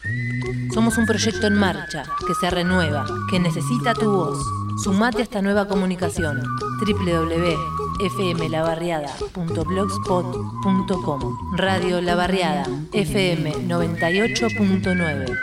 Somos un proyecto en marcha, que se renueva, que necesita tu voz. Sumate a esta nueva comunicación. www.fmlabarriada.blogspot.com. Radio La Barriada, FM 98.9.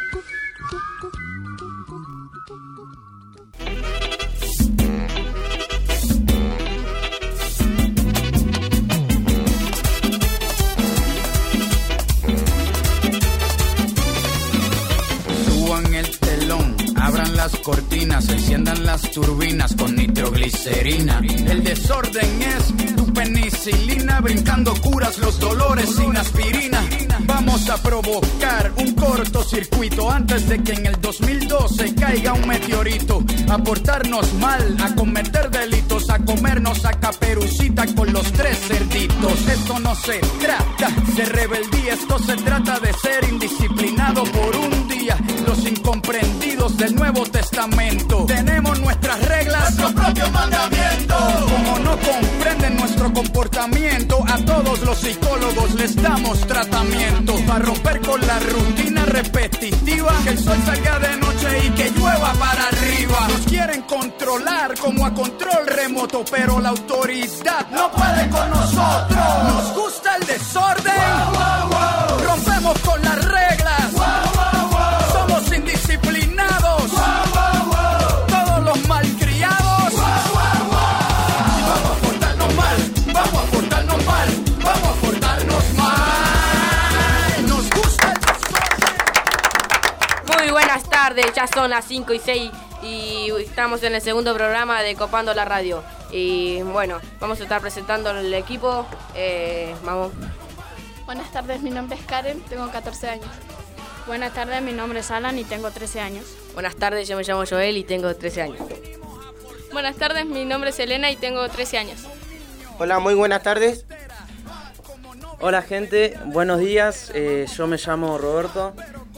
Las cortinas, enciendan las turbinas con nitroglicerina. El desorden es tu penicilina, brincando curas los dolores sin aspirina. Vamos a provocar un cortocircuito antes de que en el 2012 caiga un meteorito. A portarnos mal, a cometer delitos, a comernos a Caperucita con los 3 cerditos. Esto no se trata de rebeldía, esto se trata de ser indisciplinado por un día. Los incomprendidos del Nuevo Testamento. Tenemos nuestras reglas, nuestro propio mandamiento. Como no comprenden nuestro comportamiento, a todos los psicólogos les damos tratamiento. Para romper con la rutina repetitiva, que el sol salga de noche y que llueva para arriba. Nos quieren controlar como a control remoto, pero la autoridad no puede con nosotros. Nos gusta el desorden, wow, wow, wow. Rompemos con las reglas, wow, wow, wow. Somos indisciplinados, wow, wow, wow. Todos los malcriados, wow, wow, wow. Y vamos a portarnos mal, vamos a portarnos mal, vamos a portarnos mal. Nos gusta el desorden. Muy buenas tardes, ya son las 5:06 y estamos en el segundo programa de Copando la Radio. Y bueno, vamos a estar presentando el equipo. Vamos. Buenas tardes, mi nombre es Karen, tengo 14 años. Buenas tardes, mi nombre es Alan y tengo 13 años. Buenas tardes, yo me llamo Joel y tengo 13 años. Buenas tardes, mi nombre es Elena y tengo 13 años. Hola, muy buenas tardes. Hola gente, buenos días, yo me llamo Roberto.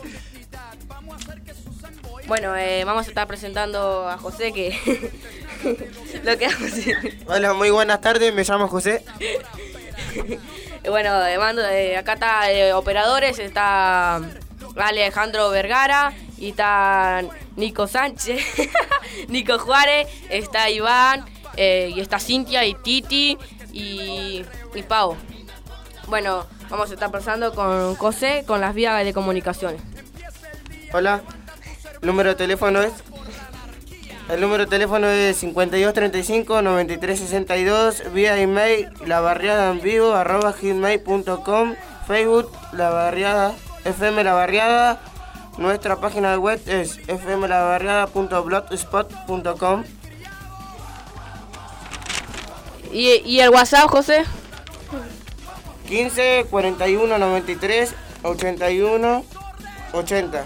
Bueno, vamos a estar presentando a José, que lo que vamos a decir. Hola, muy buenas tardes, me llamo José. Bueno, acá está operadores, está Alejandro Vergara y está Nico Sánchez, Nico Juárez, está Iván, y está Cintia y Titi y Pau. Bueno, vamos a estar pasando con José con las vías de comunicaciones. Hola, el número de teléfono es 5235-9362, vía email labarriadaenvivo@gmail.com, Facebook La Barriada, FM La Barriada, nuestra página web es fmlabarriada.blogspot.com. ¿Y el WhatsApp, José? 15 41 93 81 80.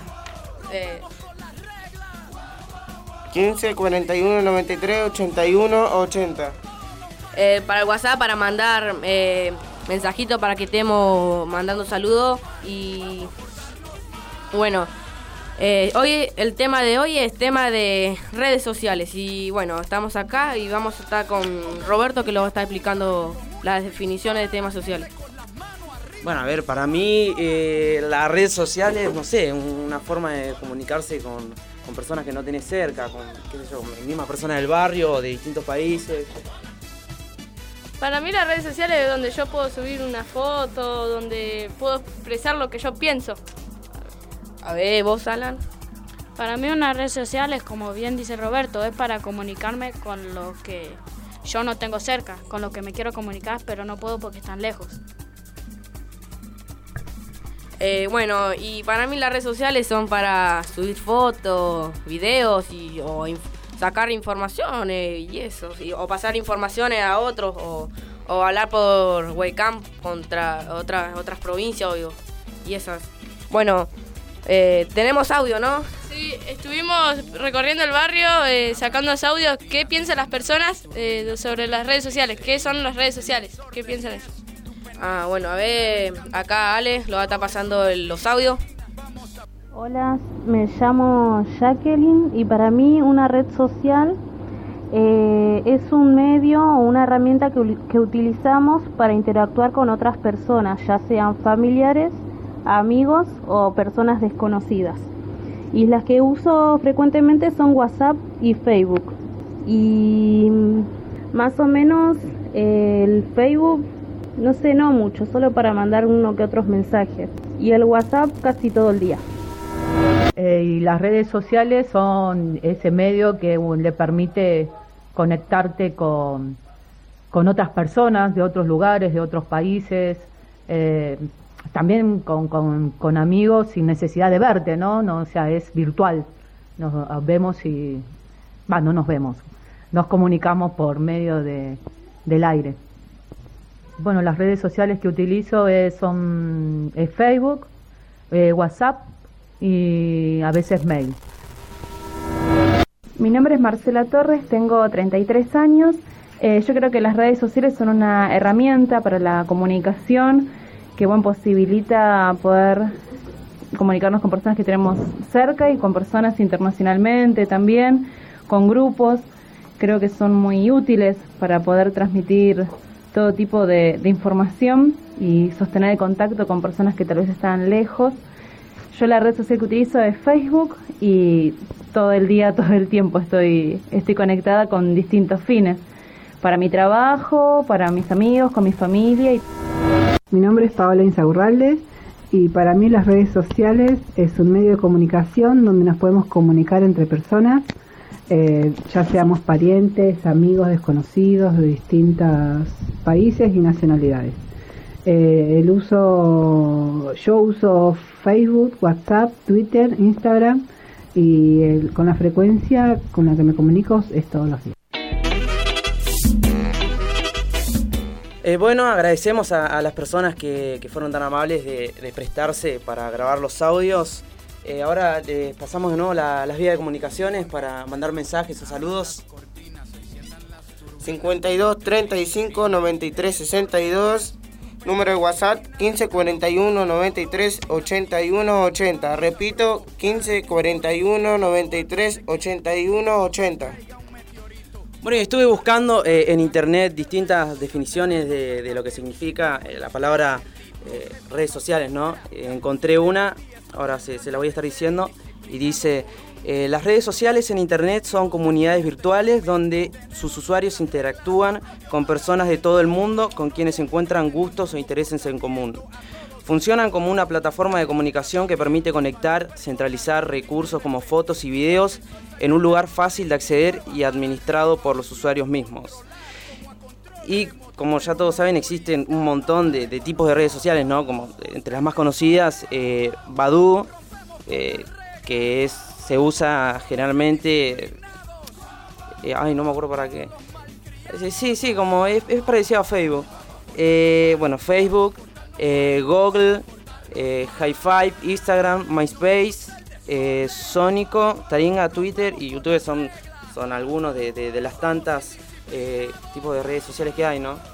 15 41 93 81 80. Para el WhatsApp, para mandar mensajitos para que estemos mandando saludos. Y bueno, hoy el tema de hoy es tema de redes sociales. Y bueno, estamos acá y vamos a estar con Roberto, que lo va a estar explicando las definiciones de temas sociales. Bueno, a ver, para mí las redes sociales, no sé, una forma de comunicarse con personas que no tenés cerca, con, qué sé yo, con mismas personas del barrio o de distintos países. Para mí las redes sociales es donde yo puedo subir una foto, donde puedo expresar lo que yo pienso. A ver, vos, Alan. Para mí una red social es, como bien dice Roberto, es para comunicarme con lo que yo no tengo cerca, con lo que me quiero comunicar, pero no puedo porque están lejos. Bueno, y para mí las redes sociales son para subir fotos, videos o sacar informaciones y eso, o pasar informaciones a otros o hablar por webcam contra otras provincias y esas. Bueno, tenemos audio, ¿no? Sí, estuvimos recorriendo el barrio sacando los audios. ¿Qué piensan las personas sobre las redes sociales? ¿Qué son las redes sociales? ¿Qué piensan ellos? Bueno, a ver, acá Ale lo va a estar pasando los audios. Hola, me llamo Jacqueline y para mí una red social es un medio o una herramienta que utilizamos para interactuar con otras personas, ya sean familiares a amigos o personas desconocidas. Y las que uso frecuentemente son WhatsApp y Facebook. Y más o menos el Facebook, no sé, no mucho, solo para mandar uno que otros mensajes. Y el WhatsApp casi todo el día. Y las redes sociales son ese medio que le permite conectarte con otras personas de otros lugares, de otros países, también con amigos sin necesidad de verte, ¿no? O sea, es virtual. Nos vemos y... no nos vemos. Nos comunicamos por medio del aire. Bueno, las redes sociales que utilizo son Facebook, WhatsApp y a veces mail. Mi nombre es Marcela Torres, tengo 33 años. Yo creo que las redes sociales son una herramienta para la comunicación que posibilita poder comunicarnos con personas que tenemos cerca y con personas internacionalmente también, con grupos. Creo que son muy útiles para poder transmitir todo tipo de información y sostener el contacto con personas que tal vez están lejos. Yo la red social que utilizo es Facebook y todo el día, todo el tiempo estoy conectada con distintos fines. Para mi trabajo, para mis amigos, con mi familia. Mi nombre es Paola Insaurralde y para mí las redes sociales es un medio de comunicación donde nos podemos comunicar entre personas, ya seamos parientes, amigos, desconocidos de distintos países y nacionalidades. Yo uso Facebook, WhatsApp, Twitter, Instagram y con la frecuencia con la que me comunico es todos los días. Bueno, agradecemos a las personas que fueron tan amables de prestarse para grabar los audios. Ahora pasamos de nuevo las vías de comunicaciones para mandar mensajes o saludos. 52 35 93 62, número de WhatsApp 15 41 93 81 80. Repito, 15 41 93 81 80. Bueno, estuve buscando en internet distintas definiciones de lo que significa la palabra redes sociales, ¿no? Encontré una, ahora se la voy a estar diciendo, y dice: las redes sociales en internet son comunidades virtuales donde sus usuarios interactúan con personas de todo el mundo con quienes encuentran gustos o intereses en común. Funcionan como una plataforma de comunicación que permite conectar, centralizar recursos como fotos y videos en un lugar fácil de acceder y administrado por los usuarios mismos. Y como ya todos saben, existen un montón de tipos de redes sociales, ¿no? Como entre las más conocidas, Badoo, que se usa generalmente... no me acuerdo para qué. Sí, como es parecido a Facebook. Facebook, Google, Hi5, Instagram, MySpace, Sónico, Taringa, Twitter y YouTube son algunos de las tantas tipos de redes sociales que hay, ¿no?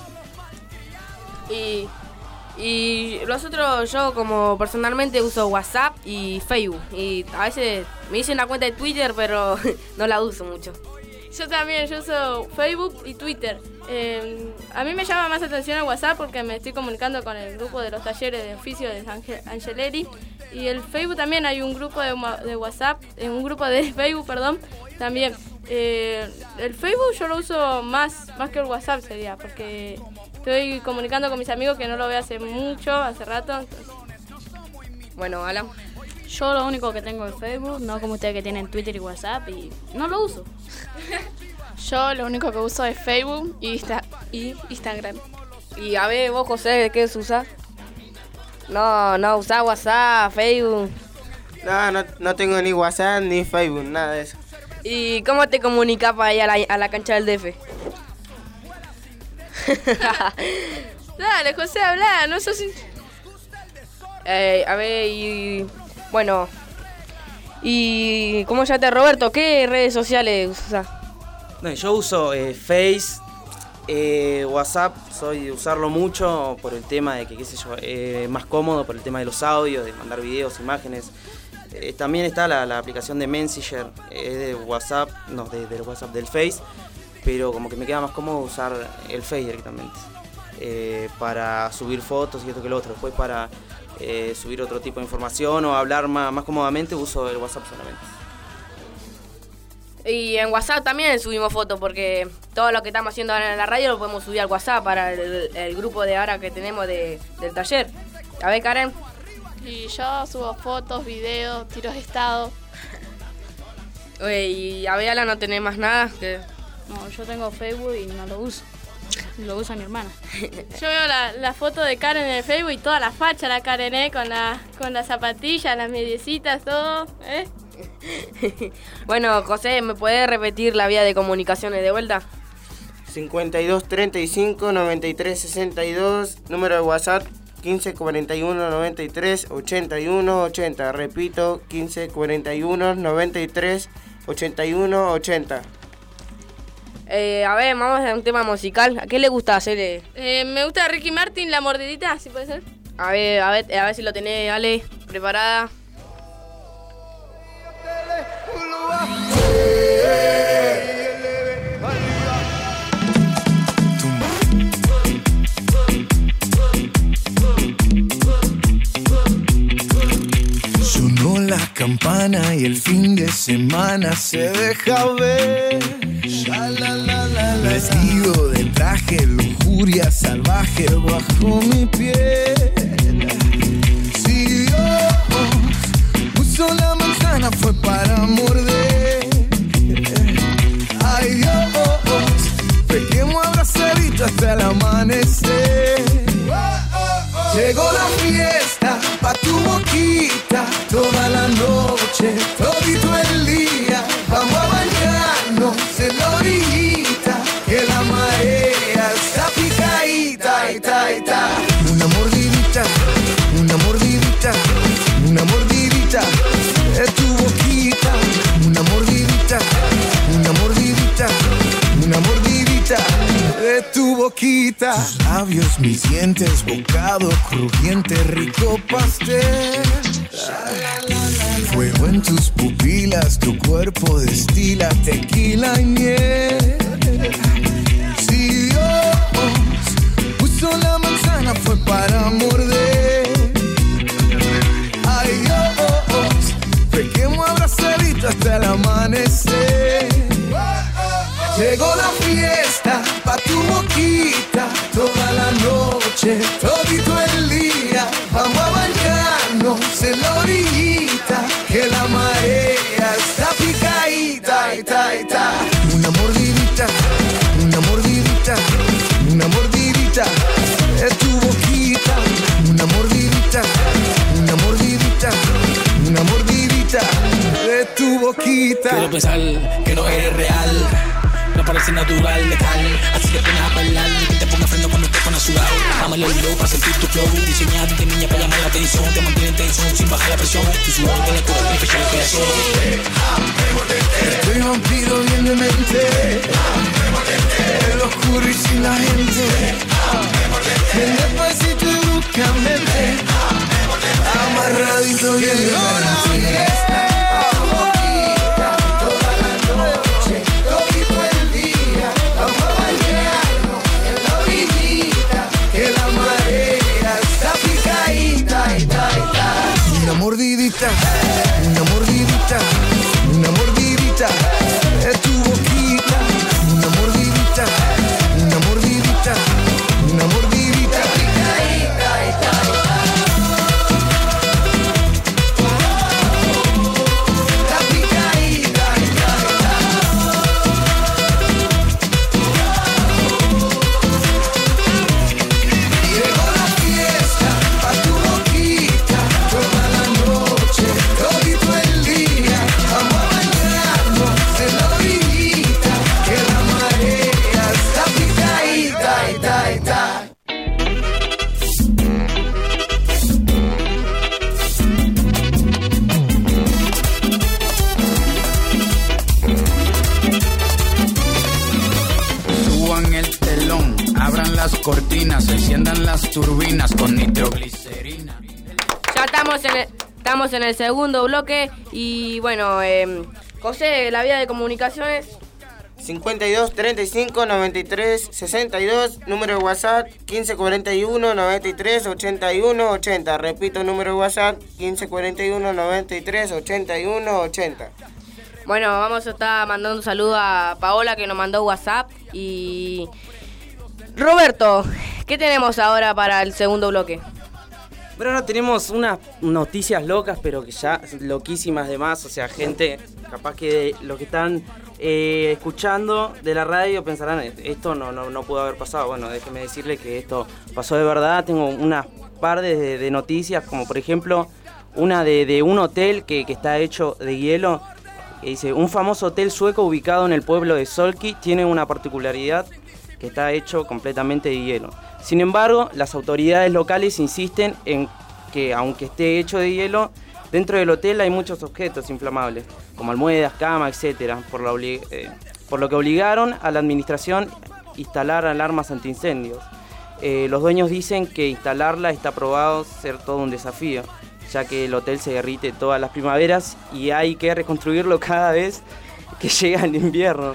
Y los otros, yo como personalmente uso WhatsApp y Facebook. Y a veces me hice una cuenta de Twitter, pero no la uso mucho. Yo también, yo uso Facebook y Twitter. A mí me llama más atención el WhatsApp porque me estoy comunicando con el grupo de los talleres de oficio de Angeleri. Y el Facebook también, hay un grupo de WhatsApp, un grupo de Facebook, perdón, también. El Facebook yo lo uso más que el WhatsApp sería, porque estoy comunicando con mis amigos que no lo veo hace rato. Entonces. Bueno, Alan. Yo lo único que tengo es Facebook, no como ustedes que tienen Twitter y WhatsApp, y no lo uso. Yo lo único que uso es Facebook y Instagram. Y a ver, vos, José, ¿qué usás? No usás WhatsApp, Facebook. No tengo ni WhatsApp ni Facebook, nada de eso. ¿Y cómo te comunicas para ir a la cancha del DF? Dale, José, habla, no sos... A ver, y... Bueno... ¿Y cómo llamaste, Roberto? ¿Qué redes sociales usás? Yo uso Face, WhatsApp, soy de usarlo mucho por el tema de que, es más cómodo por el tema de los audios, de mandar videos, imágenes. También está la aplicación de Messenger, de WhatsApp, del WhatsApp del Face, pero como que me queda más cómodo usar el Face directamente, para subir fotos y esto que lo otro. Después para subir otro tipo de información o hablar más cómodamente, uso el WhatsApp solamente. Y en WhatsApp también subimos fotos, porque todo lo que estamos haciendo ahora en la radio lo podemos subir al WhatsApp para el grupo de ahora que tenemos del taller. A ver, Karen. Y yo subo fotos, videos, tiros de estado. Y a Beala no tenés más nada. No, yo tengo Facebook y no lo uso. Lo usa mi hermana. Yo veo la foto de Karen en el Facebook y toda la facha la Karen, con las zapatillas, las mediecitas, todo, ¿eh? Bueno, José, ¿me puedes repetir la vía de comunicaciones de vuelta? 52 35 93 62, número de WhatsApp 15 41 93 81 80. Repito, 15 41 93 81 80. A ver, vamos a un tema musical. ¿A qué le gusta hacer? Me gusta Ricky Martin, La Mordidita, ¿sí puede ser? A ver si lo tenés, Ale, preparada. Sonó la campana y el fin de semana se deja ver. Vestido de traje, lujuria salvaje bajo mi piel. Si Dios puso la manzana fue para morder. Ay Dios, pequemos abrazadito hasta el amanecer. Llegó la fiesta pa' tu boquita, toda la noche, todito el día. Vamos a bañarnos en la orillita, que la marea está picadita, ita, ita. Una mordidita, una mordidita, una mordidita de tu boquita. Una mordidita, una mordidita, una mordidita de tu boquita. Tus labios, mis dientes, bocado crujiente, rico pastel. Fuego en tus pupilas, tu cuerpo destila tequila y miel. Si Dios puso la manzana fue para morder. Ay Dios, pequemos abrazadito hasta el amanecer. Llegó la fiesta pa' tu boquita, toda la noche, todito el día. Vamos a bañarnos en la orillita, que la marea está picadita, ita, ita. Una mordidita, una mordidita, una mordidita de tu boquita. Una mordidita, una mordidita, una mordidita de tu boquita. Quiero pensar que no eres real, no parece natural, letal. Así que pones a bailar y que te ponga freno cuando te pones sudado. Dame el oído para sentir tu flow, diseñado de niña para llamar la atención. Te mantiene en tensión sin bajar la presión. Tu sudor te le cura, te el corazón. Estoy vampiro bien de mente, el oscuro y sin la gente. Ven despacito y bruscamente, amarradito bien de mente. Una mordidita, una mordidita, una mordidita de tu boquita. Una mordidita, una mordidita, una mordidita. Cortinas, enciendan las turbinas con nitroglicerina. Ya estamos en el segundo bloque y bueno, José, la vía de comunicaciones. 52 35 93 62, número de WhatsApp 15 41 93 81 80. Repito, número de WhatsApp 15 41 93 81 80. Bueno, vamos a estar mandando un saludo a Paola que nos mandó WhatsApp. Y Roberto, ¿qué tenemos ahora para el segundo bloque? Pero ahora tenemos unas noticias locas, pero que ya loquísimas de más. O sea, gente, capaz que los que están escuchando de la radio pensarán, esto no pudo haber pasado. Bueno, déjeme decirle que esto pasó de verdad. Tengo unas par de noticias, como por ejemplo una de un hotel que está hecho de hielo. Dice, un famoso hotel sueco ubicado en el pueblo de Solki tiene una particularidad que está hecho completamente de hielo. Sin embargo, las autoridades locales insisten en que, aunque esté hecho de hielo, dentro del hotel hay muchos objetos inflamables, como almohadas, camas, etc., por lo que obligaron a la administración a instalar alarmas antiincendios. Los dueños dicen que instalarla está probado ser todo un desafío, ya que el hotel se derrite todas las primaveras y hay que reconstruirlo cada vez que llega el invierno.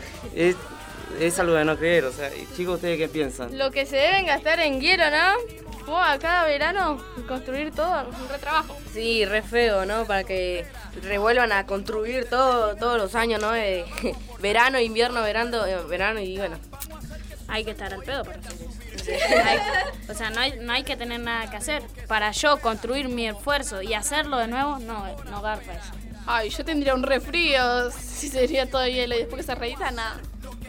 Es algo de no creer, o sea, chicos, ¿ustedes qué piensan? Lo que se deben gastar en hielo, ¿no? Cada verano construir todo, un retrabajo. Sí, re feo, ¿no? Para que revuelvan a construir todos los años, ¿no? Verano, invierno, verano y bueno. Hay que estar al pedo para hacer eso. No hay que tener nada que hacer. Para yo construir mi esfuerzo y hacerlo de nuevo, no garpa eso. Ay, yo tendría un refrío si sería todo hielo y después que se reedita, nada.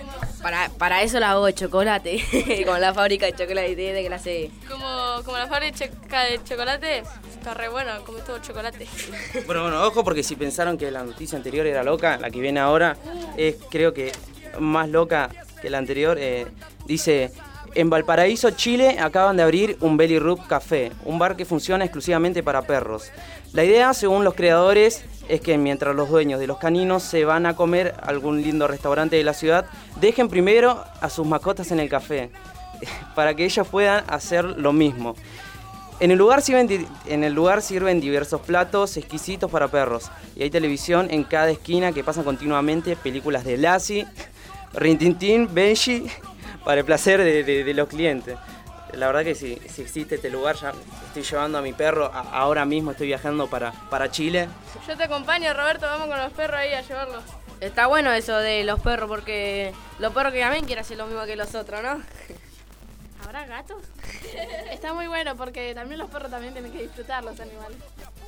Para eso la hago de chocolate, como la fábrica de chocolate de clase. Como la fábrica de chocolate, está re bueno, come todo chocolate. Bueno, ojo, porque si pensaron que la noticia anterior era loca, la que viene ahora es, creo que, más loca que la anterior. Dice, en Valparaíso, Chile, acaban de abrir un Belly Rub Café, un bar que funciona exclusivamente para perros. La idea, según los creadores, es que mientras los dueños de los caninos se van a comer a algún lindo restaurante de la ciudad, dejen primero a sus mascotas en el café, para que ellos puedan hacer lo mismo. En el lugar sirven diversos platos exquisitos para perros, y hay televisión en cada esquina que pasan continuamente películas de Lassie, Rin Tin Tin, Benji, para el placer de los clientes. La verdad que si existe este lugar, ya estoy llevando a mi perro, ahora mismo estoy viajando para Chile. Yo te acompaño, Roberto, vamos con los perros ahí a llevarlos. Está bueno eso de los perros, porque los perros que también quieren hacer lo mismo que los otros, ¿no? ¿Habrá gatos? Está muy bueno, porque también los perros también tienen que disfrutar los animales.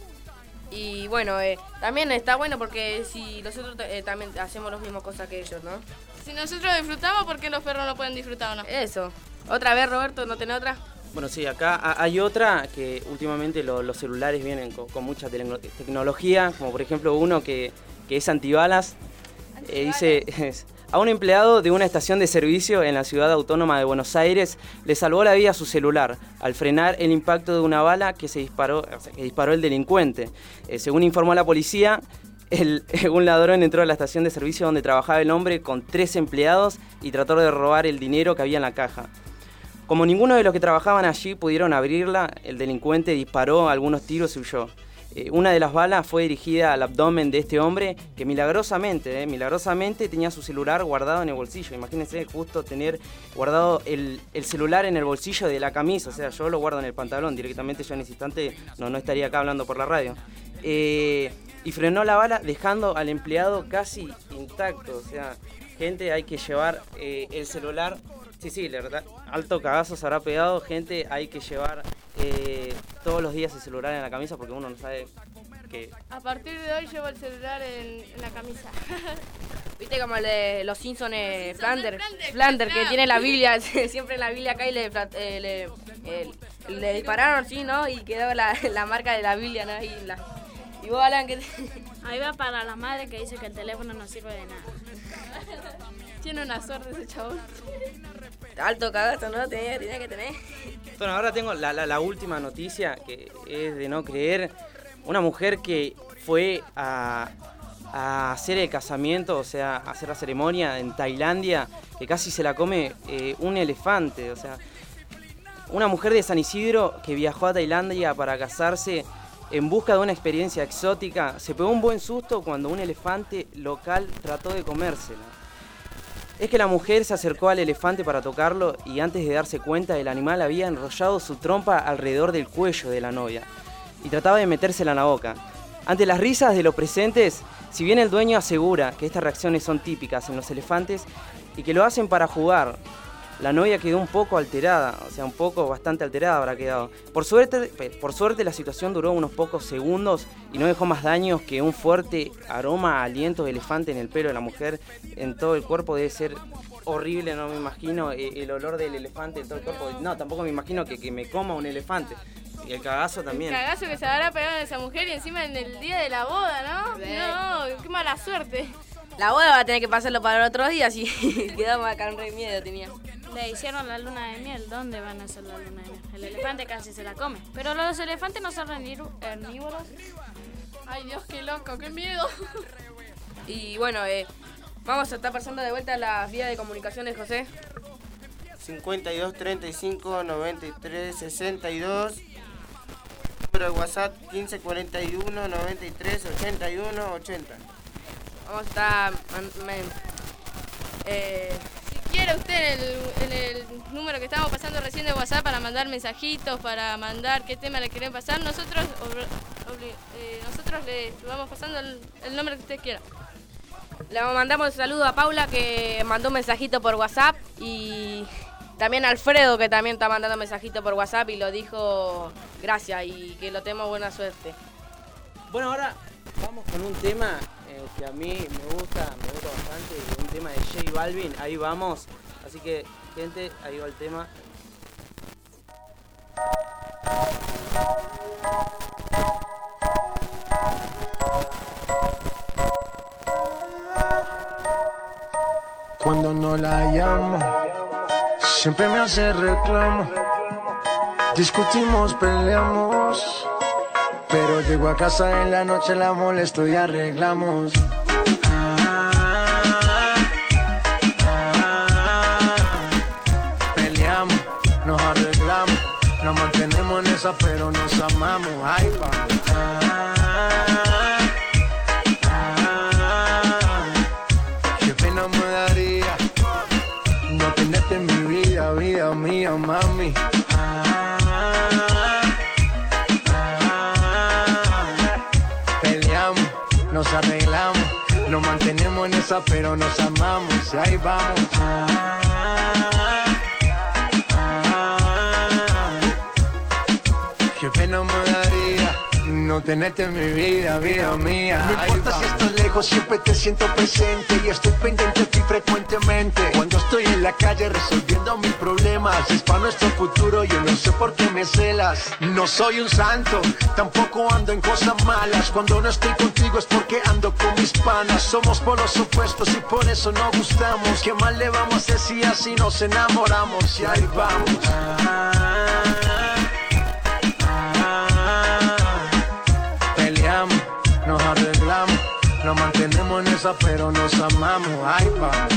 Y bueno, también está bueno porque si nosotros también hacemos las mismas cosas que ellos, ¿no? Si nosotros disfrutamos, ¿por qué los perros no pueden disfrutar o no? Eso. ¿Otra vez, Roberto? ¿No tenés otra? Bueno, sí, acá hay otra que últimamente los celulares vienen con mucha tecnología, como por ejemplo uno que es antibalas. Dice, a un empleado de una estación de servicio en la ciudad autónoma de Buenos Aires le salvó la vida a su celular al frenar el impacto de una bala que disparó el delincuente. Según informó la policía, un ladrón entró a la estación de servicio donde trabajaba el hombre con 3 empleados y trató de robar el dinero que había en la caja. Como ninguno de los que trabajaban allí pudieron abrirla, el delincuente disparó algunos tiros y huyó. Una de las balas fue dirigida al abdomen de este hombre que milagrosamente tenía su celular guardado en el bolsillo. Imagínense justo tener guardado el celular en el bolsillo de la camisa. O sea, yo lo guardo en el pantalón directamente, yo en ese instante no estaría acá hablando por la radio. Y frenó la bala dejando al empleado casi intacto. O sea, gente, hay que llevar el celular. Sí, la verdad, alto cagazo se habrá pegado. Gente, hay que llevar todos los días el celular en la camisa porque uno no sabe que... A partir de hoy llevo el celular en la camisa. ¿Viste como el de los Simpsons, Flanders, que tiene la Biblia, siempre en la Biblia acá y le dispararon así, ¿no? Y quedó la marca de la Biblia, ¿no? Y vos, Alan, que... Ahí va para la madre que dice que el teléfono no sirve de nada. Tiene una suerte ese chabón. Alto cagazo, ¿no? Tenía que tener. Bueno, ahora tengo la última noticia, que es de no creer. Una mujer que fue a hacer el casamiento, o sea, a hacer la ceremonia en Tailandia, que casi se la come un elefante. O sea, una mujer de San Isidro que viajó a Tailandia para casarse en busca de una experiencia exótica, se pegó un buen susto cuando un elefante local trató de comérsela. Es que la mujer se acercó al elefante para tocarlo y antes de darse cuenta el animal había enrollado su trompa alrededor del cuello de la novia y trataba de metérsela en la boca. Ante las risas de los presentes, si bien el dueño asegura que estas reacciones son típicas en los elefantes y que lo hacen para jugar, la novia quedó un poco alterada, bastante alterada habrá quedado. Por suerte la situación duró unos pocos segundos y no dejó más daños que un fuerte aroma a aliento de elefante en el pelo de la mujer. En todo el cuerpo debe ser horrible, no me imagino el olor del elefante en todo el cuerpo. No, tampoco me imagino que me coma un elefante. Y el cagazo también. El cagazo que se habrá pegado a esa mujer y encima en el día de la boda, ¿no? Sí. No, qué mala suerte. La boda va a tener que pasarlo para el otro día, si quedamos acá en re miedo tenía. Le hicieron la luna de miel. ¿Dónde van a hacer la luna de miel? El elefante casi se la come. Pero los elefantes no son herbívoros. Ay, Dios, qué loco, qué miedo. Y bueno, vamos a estar pasando de vuelta a las vías de comunicaciones, José. 52 35 93 62. Número de WhatsApp 15 41 93 81 80. Vamos a estar... Si quiere usted en el número que estamos pasando recién de WhatsApp para mandar mensajitos, para mandar qué tema le quieren pasar, nosotros le vamos pasando el nombre que usted quiera. Le mandamos un saludo a Paula que mandó un mensajito por WhatsApp y también a Alfredo que también está mandando un mensajito por WhatsApp y lo dijo gracias y que lo tenemos buena suerte. Bueno, ahora vamos con un tema que a mí me gusta bastante, un tema de J Balvin, ahí vamos, así que gente, ahí va el tema. Cuando no la llamo, siempre me hace reclamo. Discutimos, peleamos, pero llego a casa en la noche, la molesto y arreglamos. Peleamos, nos arreglamos, nos mantenemos en esa, pero nos amamos. Ay, qué pena me daría no tenerte en mi vida, vida mía, mami. Peleamos, nos arreglamos, nos mantenemos en esa, pero nos amamos. Y ahí vamos. Qué pena me daría no tenerte en mi vida, vida mía. No importa si estás lejos, siempre te siento presente y estoy pendiente de ti frecuentemente. Cuando estoy en la calle resolviendo mis problemas, es para nuestro futuro, yo no sé por qué me celas. No soy un santo, tampoco ando en cosas malas. Cuando no estoy contigo es porque ando con mis panas. Somos polos opuestos y por eso nos gustamos. ¿Qué mal le vamos a hacer si así nos enamoramos? Y ahí vamos. Nos arreglamos, nos mantenemos en esa, pero nos amamos. Ay, vamos.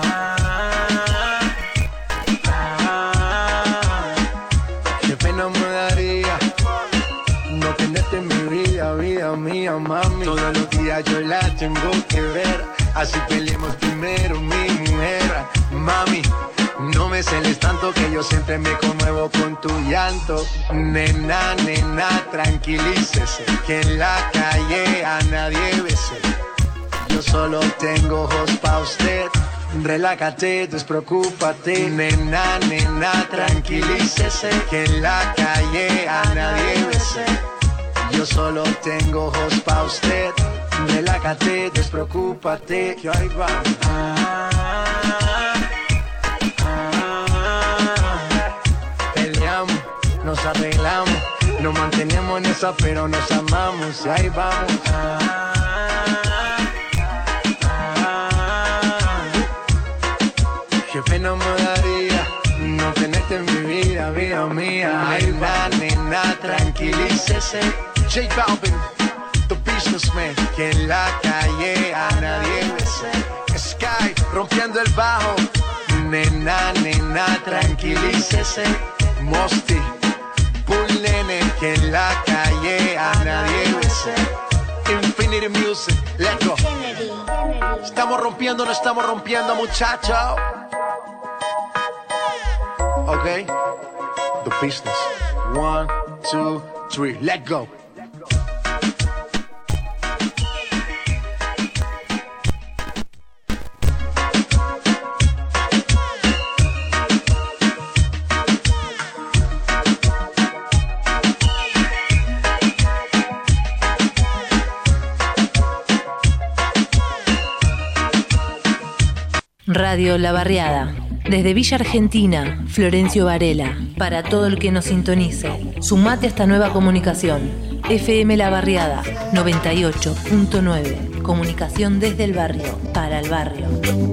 Qué pena me daría no tenerte en mi vida, vida mía, mami. Todos los días yo la tengo que ver, así peleemos primero, mi mujer. Mami, no me celes tanto que yo siempre me conmuevo con tu llanto. Nena, nena, tranquilícese, que en la calle a nadie bese. Yo solo tengo ojos pa' usted, relájate, despreocúpate. Nena, nena, tranquilícese, que en la calle a nadie bese. Yo solo tengo ojos pa' usted, relájate, despreocúpate. Que ahí va. Nos arreglamos, nos mantenemos en esa, pero nos amamos. Y ahí vamos. Qué pena me daría no tenerte en mi vida, vida mía. Ay, va, nena, tranquilícese. J Balvin, the businessman, que en la calle a nadie bese. Sky, rompiendo el bajo. Nena, nena, tranquilícese. Mosty, Bull Nene, que en la calle a nadie bese. Infinity Music, let's go. Estamos rompiendo, no estamos rompiendo, muchachos. Ok, the business. 1, 2, 3, let's go. Radio La Barriada. Desde Villa Argentina, Florencio Varela. Para todo el que nos sintonice, sumate a esta nueva comunicación. FM La Barriada 98.9. Comunicación desde el barrio, para el barrio.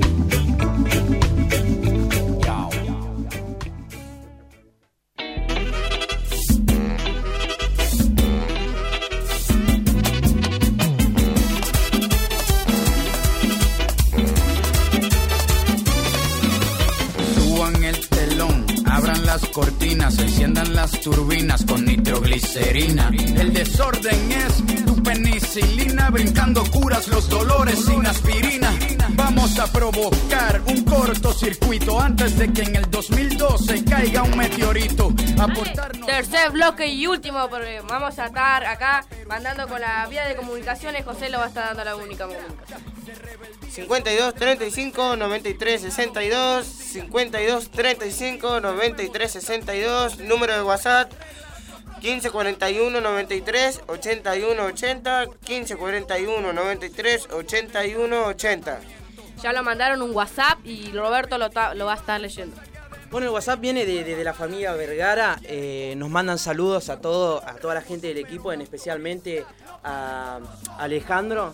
Cortinas, enciendan las turbinas con nitroglicerina. El desorden es tu penicilina, brincando curas los dolores sin aspirina. Vamos a provocar un cortocircuito antes de que en el 2012 caiga un meteorito. Tercer bloque y último, porque vamos a estar acá mandando con la vía de comunicaciones. José lo va a estar dando la única comunicación. 52 35 93 62 52 35 93 62, número de WhatsApp 15 41 93 81 80, 15 41 93 81 80. Ya lo mandaron un WhatsApp y Roberto lo va a estar leyendo. Bueno, el WhatsApp viene de la familia Vergara. Nos mandan saludos a toda la gente del equipo, especialmente a Alejandro.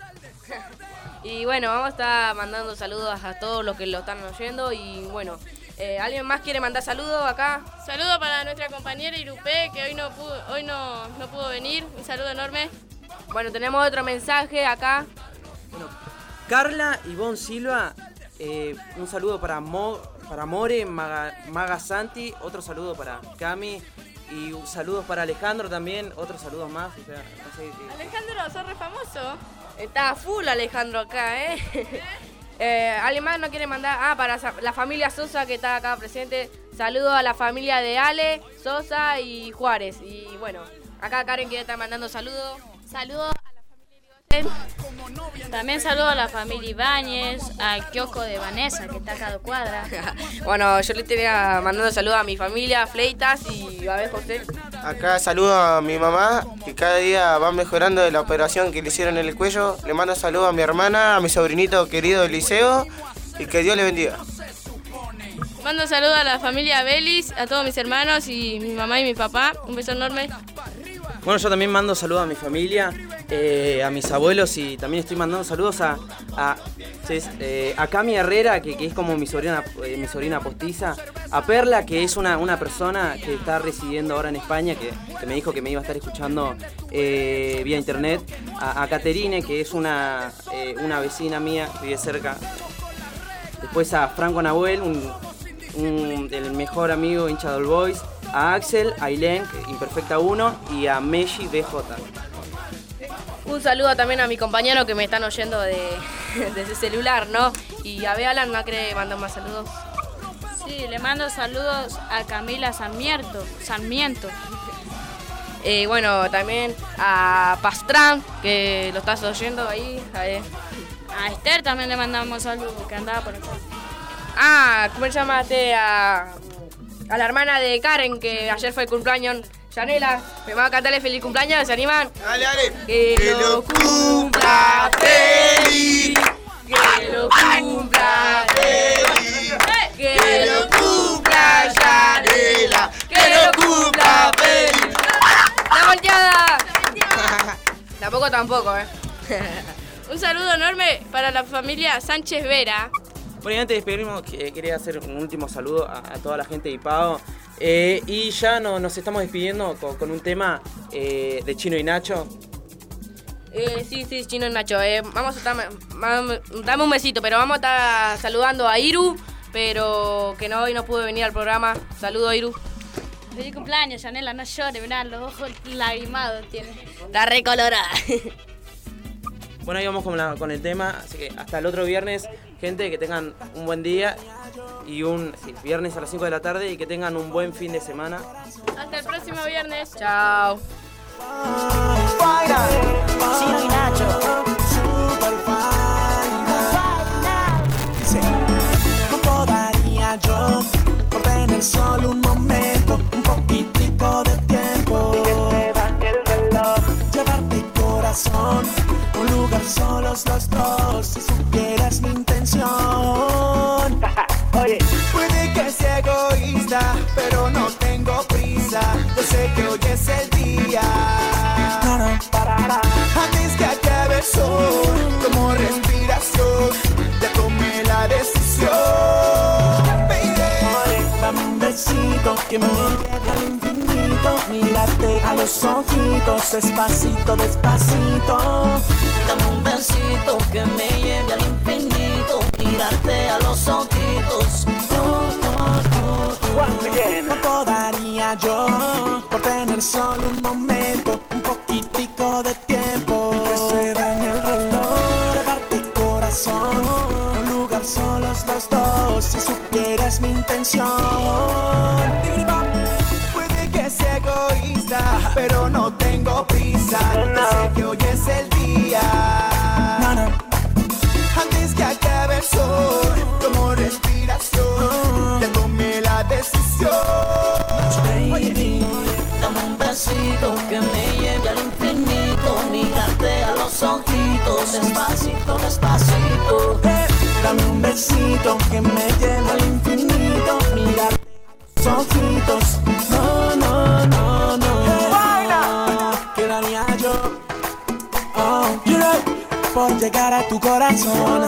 Y bueno, vamos a estar mandando saludos a todos los que lo están oyendo. Y bueno, ¿alguien más quiere mandar saludos acá? Saludos para nuestra compañera Irupé, que hoy no pudo venir. Un saludo enorme. Bueno, tenemos otro mensaje acá. Bueno, Carla Ivonne Silva, un saludo para More, Maga Santi, otro saludo para Cami. Y saludos para Alejandro también, otros saludos más. O sea, no sé qué. Alejandro, sos re famoso. Está full Alejandro acá, ¿Alguien más no quiere mandar? Para la familia Sosa que está acá presente. Saludos a la familia de Ale, Sosa y Juárez. Y bueno, acá Karen quiere estar mandando saludos. Saludos a la familia Irigoyen. También saludos a la familia Ibáñez, al kiosco de Vanessa, que está acá a 2 cuadras. Bueno, yo le tenía mandando saludos a mi familia, Fleitas y a ver José. Acá saludo a mi mamá, que cada día va mejorando de la operación que le hicieron en el cuello. Le mando saludos a mi hermana, a mi sobrinito querido Eliseo, y que Dios le bendiga. Mando saludos a la familia Belis, a todos mis hermanos y mi mamá y mi papá. Un beso enorme. Bueno, yo también mando saludos a mi familia, a mis abuelos, y también estoy mandando saludos a Cami Herrera, que es como mi sobrina postiza, a Perla, que es una persona que está residiendo ahora en España, que me dijo que me iba a estar escuchando vía internet, a Caterine, que es una vecina mía que vive cerca, después a Franco Nahuel, el mejor amigo hincha del Boys, a Axel, a Ailén, Imperfecta 1, y a Meshi BJ. Un saludo también a mi compañero que me están oyendo de su celular, ¿no? Y a Bealan, ¿no quiere mandar más saludos? Sí, le mando saludos a Camila Sarmiento. Bueno, también a Pastrán, que lo estás oyendo ahí. A Esther también le mandamos saludos, que andaba por acá. ¿Cómo se llamaste? A la hermana de Karen, que ayer fue el cumpleaños. Yanela, me va a cantarle feliz cumpleaños, ¿se animan? Dale, dale. Que lo cumpla feliz, que lo cumpla feliz, que lo cumpla Yanela, que lo cumpla feliz. ¡La volteada! Tampoco, Un saludo enorme para la familia Sánchez Vera. Bueno, y antes de despedirnos, quería hacer un último saludo a toda la gente de Ipao. Y ya nos estamos despidiendo con un tema de Chino y Nacho. Sí, Chino y Nacho. Vamos a estar, dame un besito, pero vamos a estar saludando a Iru, pero que hoy no pudo venir al programa. Saludo, Iru. Feliz cumpleaños, Yanela, no llores, mirá, los ojos lagrimados tiene. Está recolorada. Bueno, ahí vamos con el tema, así que hasta el otro viernes, gente, que tengan un buen día y viernes a las 5 de la tarde y que tengan un buen fin de semana. Hasta el próximo viernes. Chao. Chino y Nacho. Super Dice, ¿cuánto daría yo por tener solo un momento, un poquitico de tiempo? Llevarte corazón, un lugar solos los dos, si supieras mi intención. Oye, puede que sea egoísta, pero no tengo prisa. Yo sé que hoy es el día. Antes que acabe el sol, como respiración, ya tomé la decisión. Baby, dame un besito que me lleve al infinito. Mírate a los ojitos, despacito, despacito. Dame un besito que me lleve al infinito. Mirarte a los ojitos. ¿Cuánto daría yo por tener solo un momento, un poquitico de tiempo? Que se dañe el reloj, llevarte corazón, un lugar solos los dos, si supieras mi intención. Puede que sea egoísta, pero no tengo prisa. Yo sé que hoy es el día. Antes que acabe el sol, como respiración, ya tomé la decisión. Baby, dame un besito que me lleve al infinito. Mirarte a los ojitos, despacito, despacito. Dame un besito que me lleve al infinito. Mirarte a los ojitos. No, no, no, no. ¿Qué daría yo? Oh, you know, por llegar a tu corazón.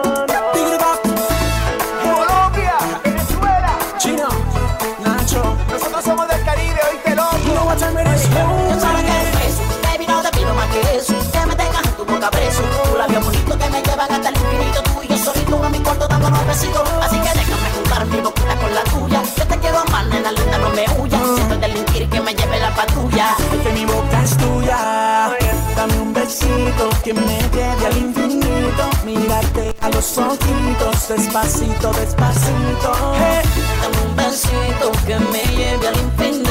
Colombia, Venezuela, Chino, Nacho. Nosotros somos del Caribe, oíste loco. You know what time it is? Yo sabes que es eso, baby, no te pido más que eso. Que me tengas en tu boca preso. Tu labio bonito que me llevan hasta el infinito. Tú y yo solito en mi cuarto dándonos besitos. Así que déjame juntar mi boquita con la tuya. Yo te quiero amar, nena linda, no me huyas. Siento el delinquir que me lleve la patrulla. Que mi boca es tuya. Dame un besito que me lleve al infinito. Mírate a los ojitos, despacito, despacito. Dame un besito que me lleve al infinito.